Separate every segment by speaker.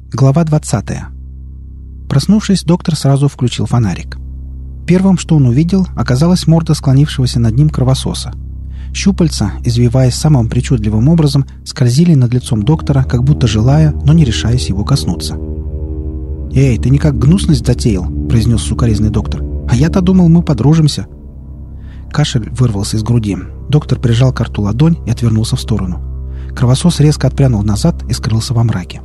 Speaker 1: Глава 20. Проснувшись, доктор сразу включил фонарик. Первым, что он увидел, оказалась морда склонившегося над ним кровососа. Щупальца, извиваясь самым причудливым образом, скользили над лицом доктора, как будто желая, но не решаясь его коснуться. «Эй, ты никак гнусность затеял», — произнес сукоризный доктор. «А я-то думал, мы подружимся». Кашель вырвался из груди. Доктор прижал к рту ладонь и отвернулся в сторону. Кровосос резко отпрянул назад и скрылся во мраке.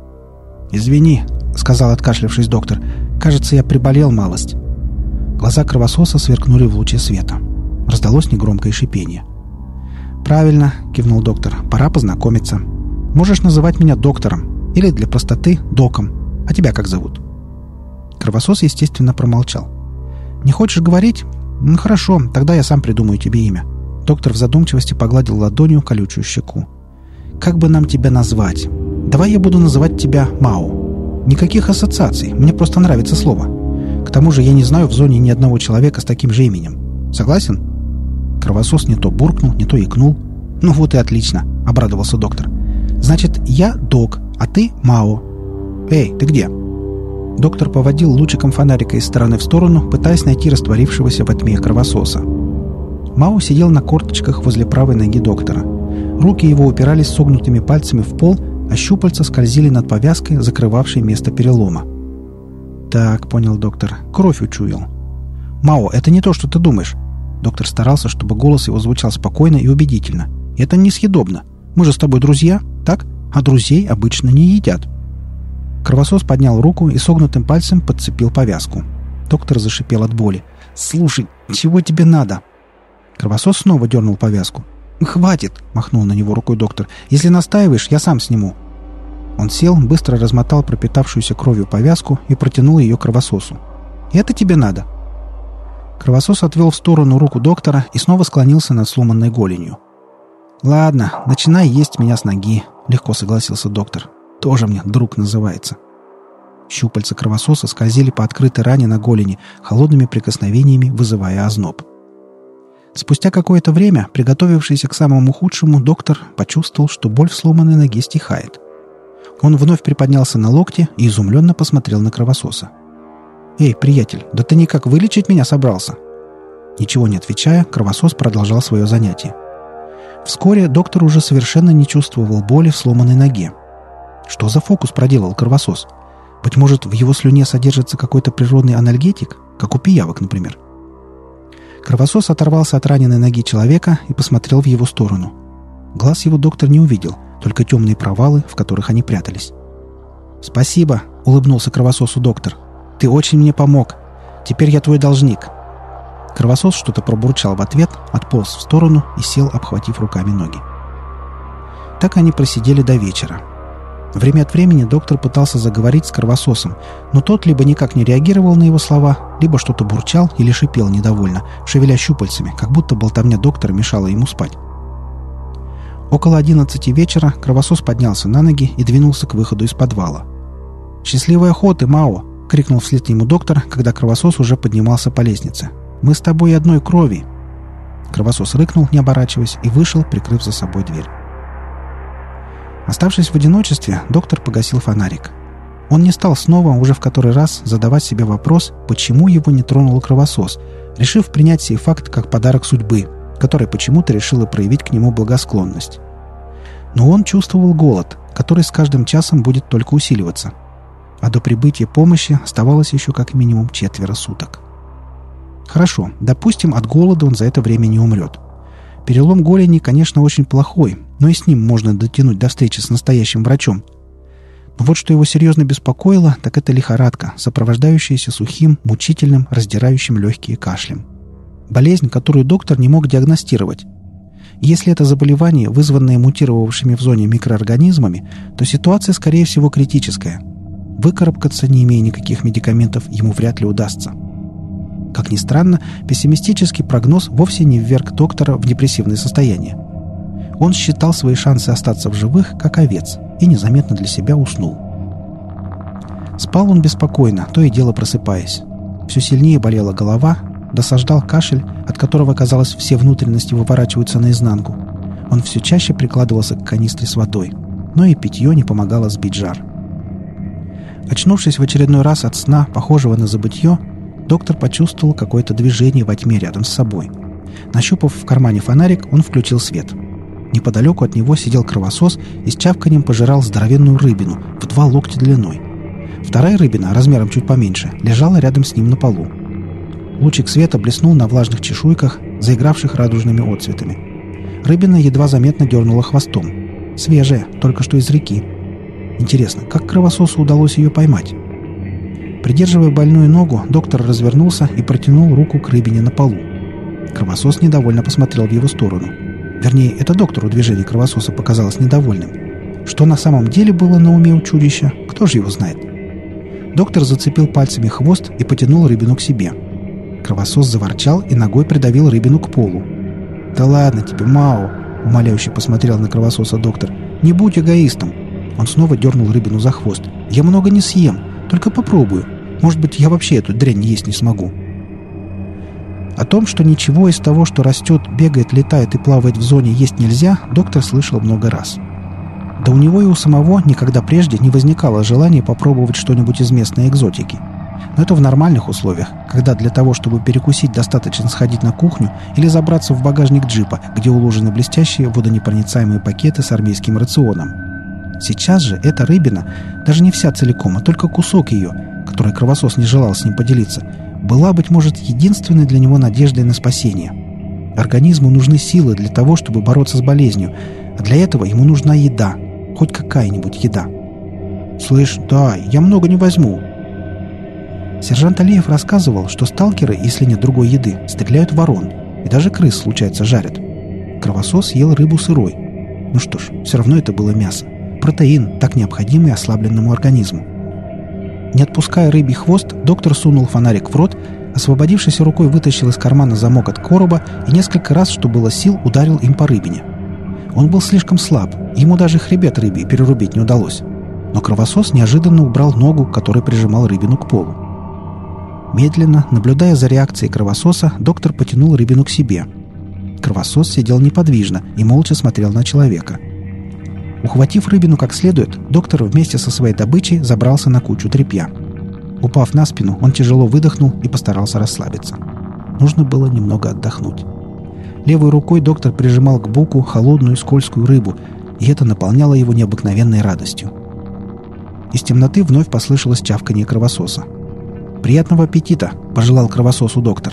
Speaker 1: «Извини», — сказал, откашлявшись доктор. «Кажется, я приболел малость». Глаза кровососа сверкнули в луче света. Раздалось негромкое шипение. «Правильно», — кивнул доктор. «Пора познакомиться. Можешь называть меня доктором. Или для простоты — доком. А тебя как зовут?» Кровосос, естественно, промолчал. «Не хочешь говорить? Ну, хорошо, тогда я сам придумаю тебе имя». Доктор в задумчивости погладил ладонью колючую щеку. «Как бы нам тебя назвать? Давай я буду называть тебя Мао. Никаких ассоциаций, мне просто нравится слово. К тому же я не знаю в зоне ни одного человека с таким же именем. Согласен?» Кровосос не то буркнул, не то икнул. «Ну вот и отлично», — обрадовался доктор. «Значит, я Док, а ты Мао. Эй, ты где?» Доктор поводил лучиком фонарика из стороны в сторону, пытаясь найти растворившегося во тьме кровососа. Мао сидел на корточках возле правой ноги доктора. Руки его упирались согнутыми пальцами в пол, а щупальца скользили над повязкой, закрывавшей место перелома. «Так», — понял доктор, — «кровь учуял». «Мао, это не то, что ты думаешь». Доктор старался, чтобы голос его звучал спокойно и убедительно. «Это несъедобно. Мы же с тобой друзья, так? А друзей обычно не едят». Кровосос поднял руку и согнутым пальцем подцепил повязку. Доктор зашипел от боли. «Слушай, чего тебе надо?» Кровосос снова дернул повязку. «Хватит!» — махнул на него рукой доктор. «Если настаиваешь, я сам сниму». Он сел, быстро размотал пропитавшуюся кровью повязку и протянул ее кровососу. «Это тебе надо?» Кровосос отвел в сторону руку доктора и снова склонился над сломанной голенью. «Ладно, начинай есть меня с ноги», — легко согласился доктор. «Тоже мне друг называется». Щупальца кровососа скользили по открытой ране на голени, холодными прикосновениями вызывая озноб. Спустя какое-то время, приготовившийся к самому худшему, доктор почувствовал, что боль в сломанной ноге стихает. Он вновь приподнялся на локте и изумленно посмотрел на кровососа. «Эй, приятель, да ты никак вылечить меня собрался?» Ничего не отвечая, кровосос продолжал свое занятие. Вскоре доктор уже совершенно не чувствовал боли в сломанной ноге. Что за фокус проделал кровосос? Быть может, в его слюне содержится какой-то природный анальгетик, как у пиявок, например? Кровосос оторвался от раненой ноги человека и посмотрел в его сторону. Глаз его доктор не увидел, только темные провалы, в которых они прятались. «Спасибо», — улыбнулся кровососу доктор. «Ты очень мне помог. Теперь я твой должник». Кровосос что-то пробурчал в ответ, отполз в сторону и сел, обхватив руками ноги. Так они просидели до вечера. Время от времени доктор пытался заговорить с кровососом, но тот либо никак не реагировал на его слова, либо что-то бурчал или шипел недовольно, шевеля щупальцами, как будто болтовня доктора мешала ему спать. Около 11 вечера кровосос поднялся на ноги и двинулся к выходу из подвала. «Счастливой охоты, Мао!» — крикнул вслед ему доктор, когда кровосос уже поднимался по лестнице. «Мы с тобой одной крови!» Кровосос рыкнул, не оборачиваясь, и вышел, прикрыв за собой дверь. Оставшись в одиночестве, доктор погасил фонарик. Он не стал снова, уже в который раз, задавать себе вопрос, почему его не тронул кровосос, решив принять сей факт как подарок судьбы, которая почему-то решила проявить к нему благосклонность. Но он чувствовал голод, который с каждым часом будет только усиливаться. А до прибытия помощи оставалось еще как минимум 4 суток. Хорошо, допустим, от голода он за это время не умрет. Перелом голени, конечно, очень плохой, но и с ним можно дотянуть до встречи с настоящим врачом. Но вот что его серьезно беспокоило, так это лихорадка, сопровождающаяся сухим, мучительным, раздирающим легкие кашлем. Болезнь, которую доктор не мог диагностировать. Если это заболевание, вызванное мутировавшими в зоне микроорганизмами, то ситуация, скорее всего, критическая. Выкарабкаться, не имея никаких медикаментов, ему вряд ли удастся. Как ни странно, пессимистический прогноз вовсе не вверг доктора в депрессивное состояние. Он считал свои шансы остаться в живых, как овец, и незаметно для себя уснул. Спал он беспокойно, то и дело просыпаясь. Все сильнее болела голова, досаждал кашель, от которого, казалось, все внутренности выворачиваются наизнанку. Он все чаще прикладывался к канистре с водой, но и питье не помогало сбить жар. Очнувшись в очередной раз от сна, похожего на забытье, доктор почувствовал какое-то движение во тьме рядом с собой. Нащупав в кармане фонарик, он включил свет. Неподалеку от него сидел кровосос и с чавканьем пожирал здоровенную рыбину в 2 локтя длиной. Вторая рыбина, размером чуть поменьше, лежала рядом с ним на полу. Лучик света блеснул на влажных чешуйках, заигравших радужными отцветами. Рыбина едва заметно дернула хвостом. Свежая, только что из реки. Интересно, как кровососу удалось ее поймать? Придерживая больную ногу, доктор развернулся и протянул руку к рыбине на полу. Кровосос недовольно посмотрел в его сторону. Вернее, это доктору движение кровососа показалось недовольным. Что на самом деле было на уме у чудища, кто же его знает? Доктор зацепил пальцами хвост и потянул рыбину к себе. Кровосос заворчал и ногой придавил рыбину к полу. «Да ладно тебе, Мао!» — умоляюще посмотрел на кровососа доктор. «Не будь эгоистом!» Он снова дернул рыбину за хвост. «Я много не съем, только попробую. Может быть, я вообще эту дрянь есть не смогу». О том, что ничего из того, что растет, бегает, летает и плавает в зоне, есть нельзя, доктор слышал много раз. Да у него и у самого никогда прежде не возникало желания попробовать что-нибудь из местной экзотики. Но это в нормальных условиях, когда для того, чтобы перекусить, достаточно сходить на кухню или забраться в багажник джипа, где уложены блестящие водонепроницаемые пакеты с армейским рационом. Сейчас же эта рыбина, даже не вся целиком, а только кусок ее, который кровосос не желал с ним поделиться, была, быть может, единственной для него надеждой на спасение. Организму нужны силы для того, чтобы бороться с болезнью, а для этого ему нужна еда, хоть какая-нибудь еда. «Слышь, дай, я много не возьму». Сержант Алиев рассказывал, что сталкеры, если нет другой еды, стреляют ворон, и даже крыс, случается, жарят. Кровосос ел рыбу сырой. Ну что ж, все равно это было мясо. Протеин, так необходимый ослабленному организму. Не отпуская рыбий хвост, доктор сунул фонарик в рот, освободившейся рукой вытащил из кармана замок от короба и несколько раз, что было сил, ударил им по рыбине. Он был слишком слаб, ему даже хребет рыбий перерубить не удалось. Но кровосос неожиданно убрал ногу, которой прижимал рыбину к полу. Медленно, наблюдая за реакцией кровососа, доктор потянул рыбину к себе. Кровосос сидел неподвижно и молча смотрел на человека. Ухватив рыбину как следует, доктор вместе со своей добычей забрался на кучу тряпья. Упав на спину, он тяжело выдохнул и постарался расслабиться. Нужно было немного отдохнуть. Левой рукой доктор прижимал к боку холодную скользкую рыбу, и это наполняло его необыкновенной радостью. Из темноты вновь послышалось чавканье кровососа. «Приятного аппетита!» – пожелал кровососу доктор.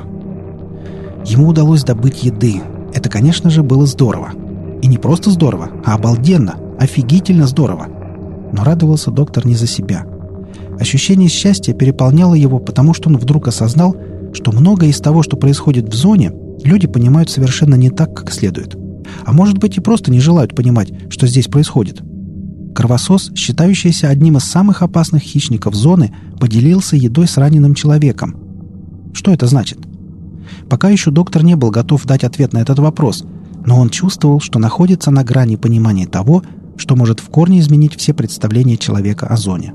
Speaker 1: Ему удалось добыть еды. Это, конечно же, было здорово. И не просто здорово, а обалденно, офигительно здорово. Но радовался доктор не за себя. Ощущение счастья переполняло его, потому что он вдруг осознал, что многое из того, что происходит в зоне, люди понимают совершенно не так, как следует. А может быть и просто не желают понимать, что здесь происходит. Кровосос, считающийся одним из самых опасных хищников зоны, поделился едой с раненым человеком. Что это значит? Пока еще доктор не был готов дать ответ на этот вопрос, но он чувствовал, что находится на грани понимания того, что может в корне изменить все представления человека о зоне.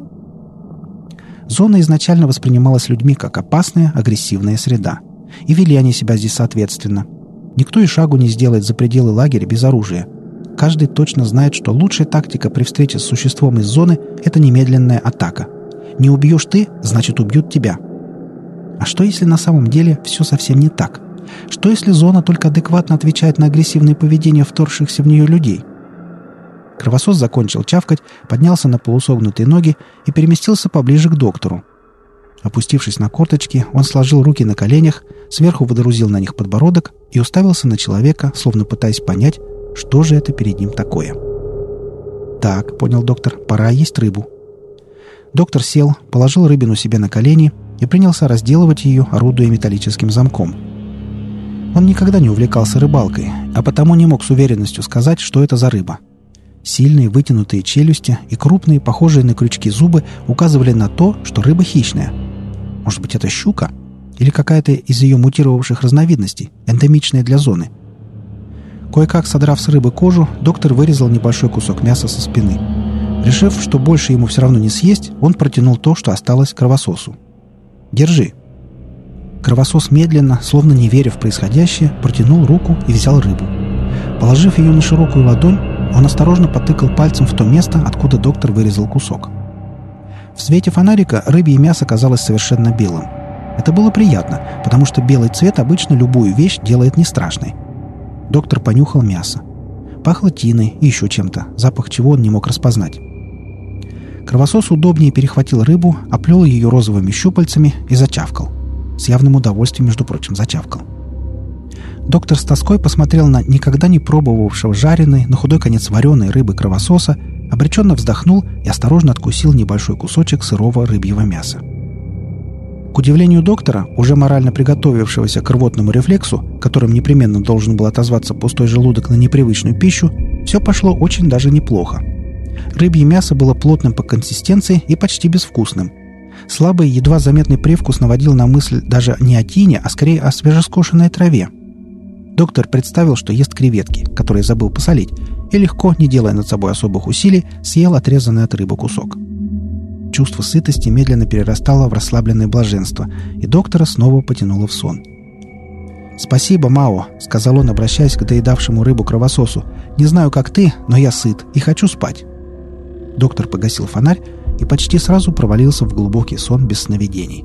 Speaker 1: Зона изначально воспринималась людьми как опасная, агрессивная среда. И вели они себя здесь соответственно. Никто и шагу не сделает за пределы лагеря без оружия. Каждый точно знает, что лучшая тактика при встрече с существом из зоны – это немедленная атака. Не убьешь ты, значит убьют тебя. А что если на самом деле все совсем не так? Что если зона только адекватно отвечает на агрессивное поведение вторгшихся в нее людей? Кровосос закончил чавкать, поднялся на полусогнутые ноги и переместился поближе к доктору. Опустившись на корточки, он сложил руки на коленях, сверху водрузил на них подбородок и уставился на человека, словно пытаясь понять, что же это перед ним такое. «Так», — понял доктор, — «пора есть рыбу». Доктор сел, положил рыбину себе на колени и принялся разделывать ее, орудуя металлическим замком. Он никогда не увлекался рыбалкой, а потому не мог с уверенностью сказать, что это за рыба. Сильные вытянутые челюсти и крупные, похожие на крючки зубы указывали на то, что рыба хищная. Может быть, это щука? Или какая-то из ее мутировавших разновидностей, эндемичная для зоны? Кое-как содрав с рыбы кожу, доктор вырезал небольшой кусок мяса со спины. Решив, что больше ему все равно не съесть, он протянул то, что осталось кровососу. «Держи». Кровосос медленно, словно не веря в происходящее, протянул руку и взял рыбу. Положив ее на широкую ладонь, он осторожно потыкал пальцем в то место, откуда доктор вырезал кусок. В В свете фонарика рыбье мясо казалось совершенно белым. Это было приятно, потому что белый цвет обычно любую вещь делает не страшной. Доктор понюхал мясо. Пахло тиной и еще чем-то, запах чего он не мог распознать. Кровосос удобнее перехватил рыбу, оплел ее розовыми щупальцами и зачавкал. С явным удовольствием, между прочим, зачавкал. Доктор с тоской посмотрел на никогда не пробовавшего жареной, на худой конец вареной рыбы кровососа, обреченно вздохнул и осторожно откусил небольшой кусочек сырого рыбьего мяса. К удивлению доктора, уже морально приготовившегося к рвотному рефлексу, которым непременно должен был отозваться пустой желудок на непривычную пищу, все пошло очень даже неплохо. Рыбье мясо было плотным по консистенции и почти безвкусным. Слабый, едва заметный привкус наводил на мысль даже не о тине, а скорее о свежескошенной траве. Доктор представил, что ест креветки, которые забыл посолить, и легко, не делая над собой особых усилий, съел отрезанный от рыбы кусок. Чувство сытости медленно перерастало в расслабленное блаженство, и доктора снова потянуло в сон. «Спасибо, Мао», — сказал он, обращаясь к доедавшему рыбу кровососу. «Не знаю, как ты, но я сыт и хочу спать». Доктор погасил фонарь и почти сразу провалился в глубокий сон без сновидений.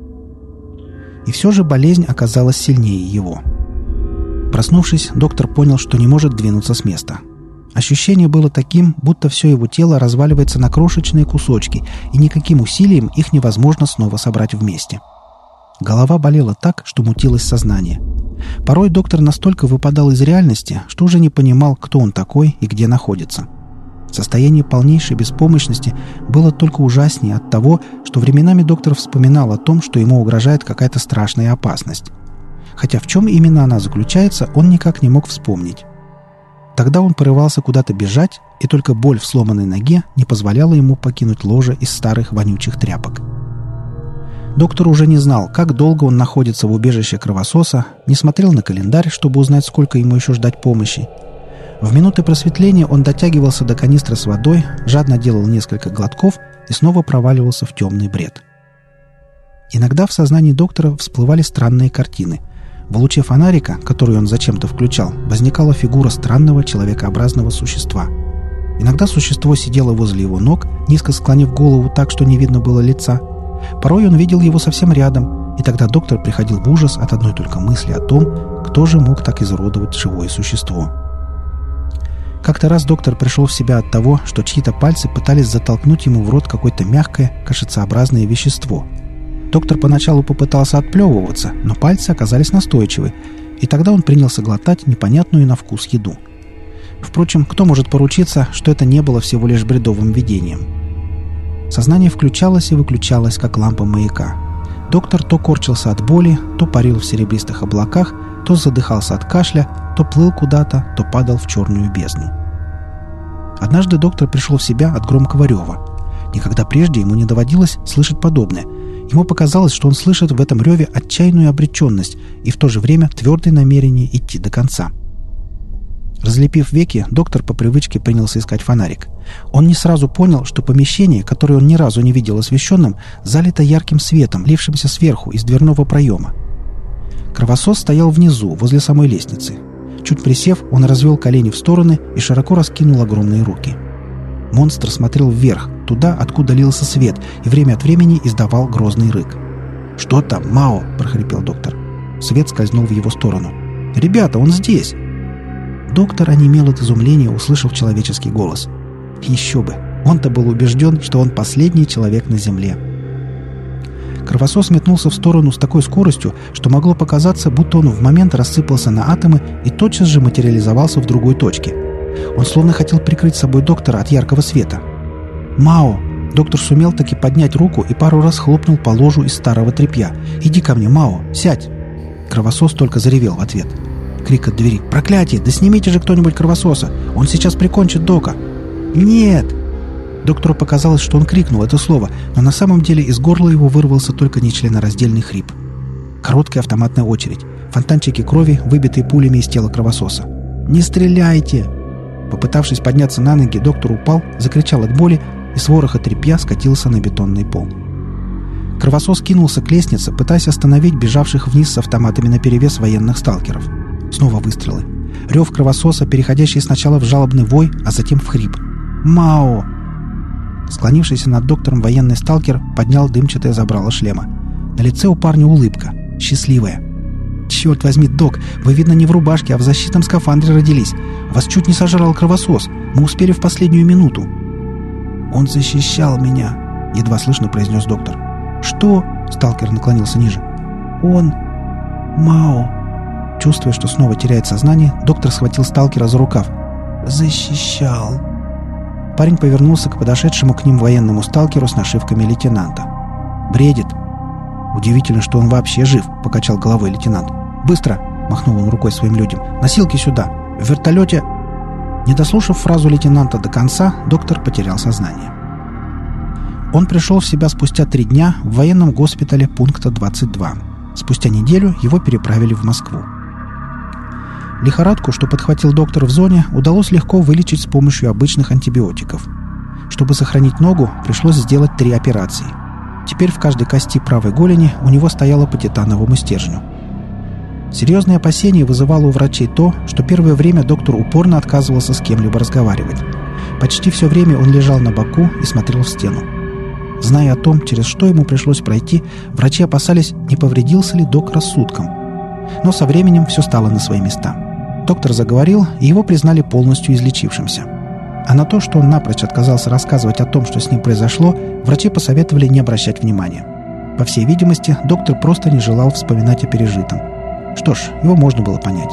Speaker 1: И все же болезнь оказалась сильнее его. Проснувшись, доктор понял, что не может двинуться с места. Ощущение было таким, будто все его тело разваливается на крошечные кусочки, и никаким усилием их невозможно снова собрать вместе. Голова болела так, что мутилось сознание. Порой доктор настолько выпадал из реальности, что уже не понимал, кто он такой и где находится. Состояние полнейшей беспомощности было только ужаснее от того, что временами доктор вспоминал о том, что ему угрожает какая-то страшная опасность. Хотя в чем именно она заключается, он никак не мог вспомнить. Тогда он порывался куда-то бежать, и только боль в сломанной ноге не позволяла ему покинуть ложе из старых вонючих тряпок. Доктор уже не знал, как долго он находится в убежище кровососа, не смотрел на календарь, чтобы узнать, сколько ему еще ждать помощи. В минуты просветления он дотягивался до канистры с водой, жадно делал несколько глотков и снова проваливался в темный бред. Иногда в сознании доктора всплывали странные картины. В луче фонарика, который он зачем-то включал, возникала фигура странного человекообразного существа. Иногда существо сидело возле его ног, низко склонив голову так, что не видно было лица. Порой он видел его совсем рядом, и тогда доктор приходил в ужас от одной только мысли о том, кто же мог так изуродовать живое существо. Как-то раз доктор пришел в себя от того, что чьи-то пальцы пытались затолкнуть ему в рот какое-то мягкое, кашицеобразное вещество. Доктор поначалу попытался отплевываться, но пальцы оказались настойчивы, и тогда он принялся глотать непонятную на вкус еду. Впрочем, кто может поручиться, что это не было всего лишь бредовым видением? Сознание включалось и выключалось, как лампа маяка. Доктор то корчился от боли, то парил в серебристых облаках, то задыхался от кашля, то плыл куда-то, то падал в черную бездну. Однажды доктор пришел в себя от громкого рева. Никогда прежде ему не доводилось слышать подобное. Ему показалось, что он слышит в этом реве отчаянную обреченность и в то же время твердое намерение идти до конца. Разлепив веки, доктор по привычке принялся искать фонарик. Он не сразу понял, что помещение, которое он ни разу не видел освещенным, залито ярким светом, лившимся сверху из дверного проема. Кровосос стоял внизу, возле самой лестницы. Чуть присев, он развел колени в стороны и широко раскинул огромные руки. Монстр смотрел вверх, туда, откуда лился свет, и время от времени издавал грозный рык. «Что там, Мао?» – прохрипел доктор. Свет скользнул в его сторону. «Ребята, он здесь!» Доктор онемел от изумления, услышав человеческий голос. Еще бы! Он-то был убежден, что он последний человек на земле. Кровосос метнулся в сторону с такой скоростью, что могло показаться, будто он в момент рассыпался на атомы и тотчас же материализовался в другой точке. Он словно хотел прикрыть собой доктора от яркого света. «Мао!» Доктор сумел таки поднять руку и пару раз хлопнул по ложу из старого тряпья. «Иди ко мне, Мао! Сядь!» Кровосос только заревел в ответ. Крик от двери. «Проклятие! Да снимите же кто-нибудь кровососа! Он сейчас прикончит Дока!» «Нет!» Доктору показалось, что он крикнул это слово, но на самом деле из горла его вырвался только нечленораздельный хрип. Короткая автоматная очередь. Фонтанчики крови, выбитые пулями из тела кровососа. «Не стреляйте!» Попытавшись подняться на ноги, доктор упал, закричал от боли и с вороха тряпья скатился на бетонный пол. Кровосос кинулся к лестнице, пытаясь остановить бежавших вниз с автоматами наперевес военных сталкеров. Снова выстрелы. Рев кровососа, переходящий сначала в жалобный вой, а затем в хрип. «Мао!» Склонившийся над доктором военный сталкер поднял дымчатое забрало шлема. На лице у парня улыбка. Счастливая. «Черт возьми, док, вы, видно, не в рубашке, а в защитном скафандре родились. Вас чуть не сожрал кровосос. Мы успели в последнюю минуту». «Он защищал меня», — едва слышно произнес доктор. «Что?» — сталкер наклонился ниже. «Он... Мао...» Чувствуя, что снова теряет сознание, доктор схватил сталкера за рукав. «Защищал...» Парень повернулся к подошедшему к ним военному сталкеру с нашивками лейтенанта. «Бредит». «Удивительно, что он вообще жив», — покачал головой лейтенант. «Быстро!» — махнул он рукой своим людям. «Носилки сюда! В вертолете...» Не дослушав фразу лейтенанта до конца, доктор потерял сознание. Он пришел в себя спустя 3 дня в военном госпитале пункта 22. Спустя неделю его переправили в Москву. Лихорадку, что подхватил доктор в зоне, удалось легко вылечить с помощью обычных антибиотиков. Чтобы сохранить ногу, пришлось сделать 3 операции. Теперь в каждой кости правой голени у него стояло по титановому стержню. Серьезные опасения вызывало у врачей то, что первое время доктор упорно отказывался с кем-либо разговаривать. Почти все время он лежал на боку и смотрел в стену. Зная о том, через что ему пришлось пройти, врачи опасались, не повредился ли док рассудком. Но со временем все стало на свои места. Доктор заговорил, и его признали полностью излечившимся. А на то, что он напрочь отказался рассказывать о том, что с ним произошло, врачи посоветовали не обращать внимания. По всей видимости, доктор просто не желал вспоминать о пережитом. Что ж, его можно было понять.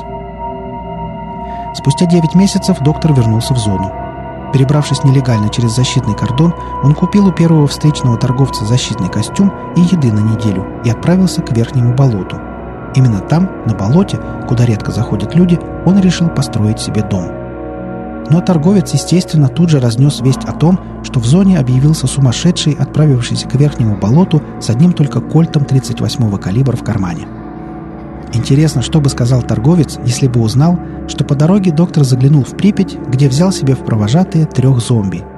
Speaker 1: Спустя 9 месяцев доктор вернулся в зону. Перебравшись нелегально через защитный кордон, он купил у первого встречного торговца защитный костюм и еды на неделю и отправился к Верхнему болоту. Именно там, на болоте, куда редко заходят люди, он решил построить себе дом. Но торговец, естественно, тут же разнес весть о том, что в зоне объявился сумасшедший, отправившийся к Верхнему болоту с одним только кольтом 38-го калибра в кармане. Интересно, что бы сказал торговец, если бы узнал, что по дороге доктор заглянул в Припять, где взял себе в провожатые 3 зомби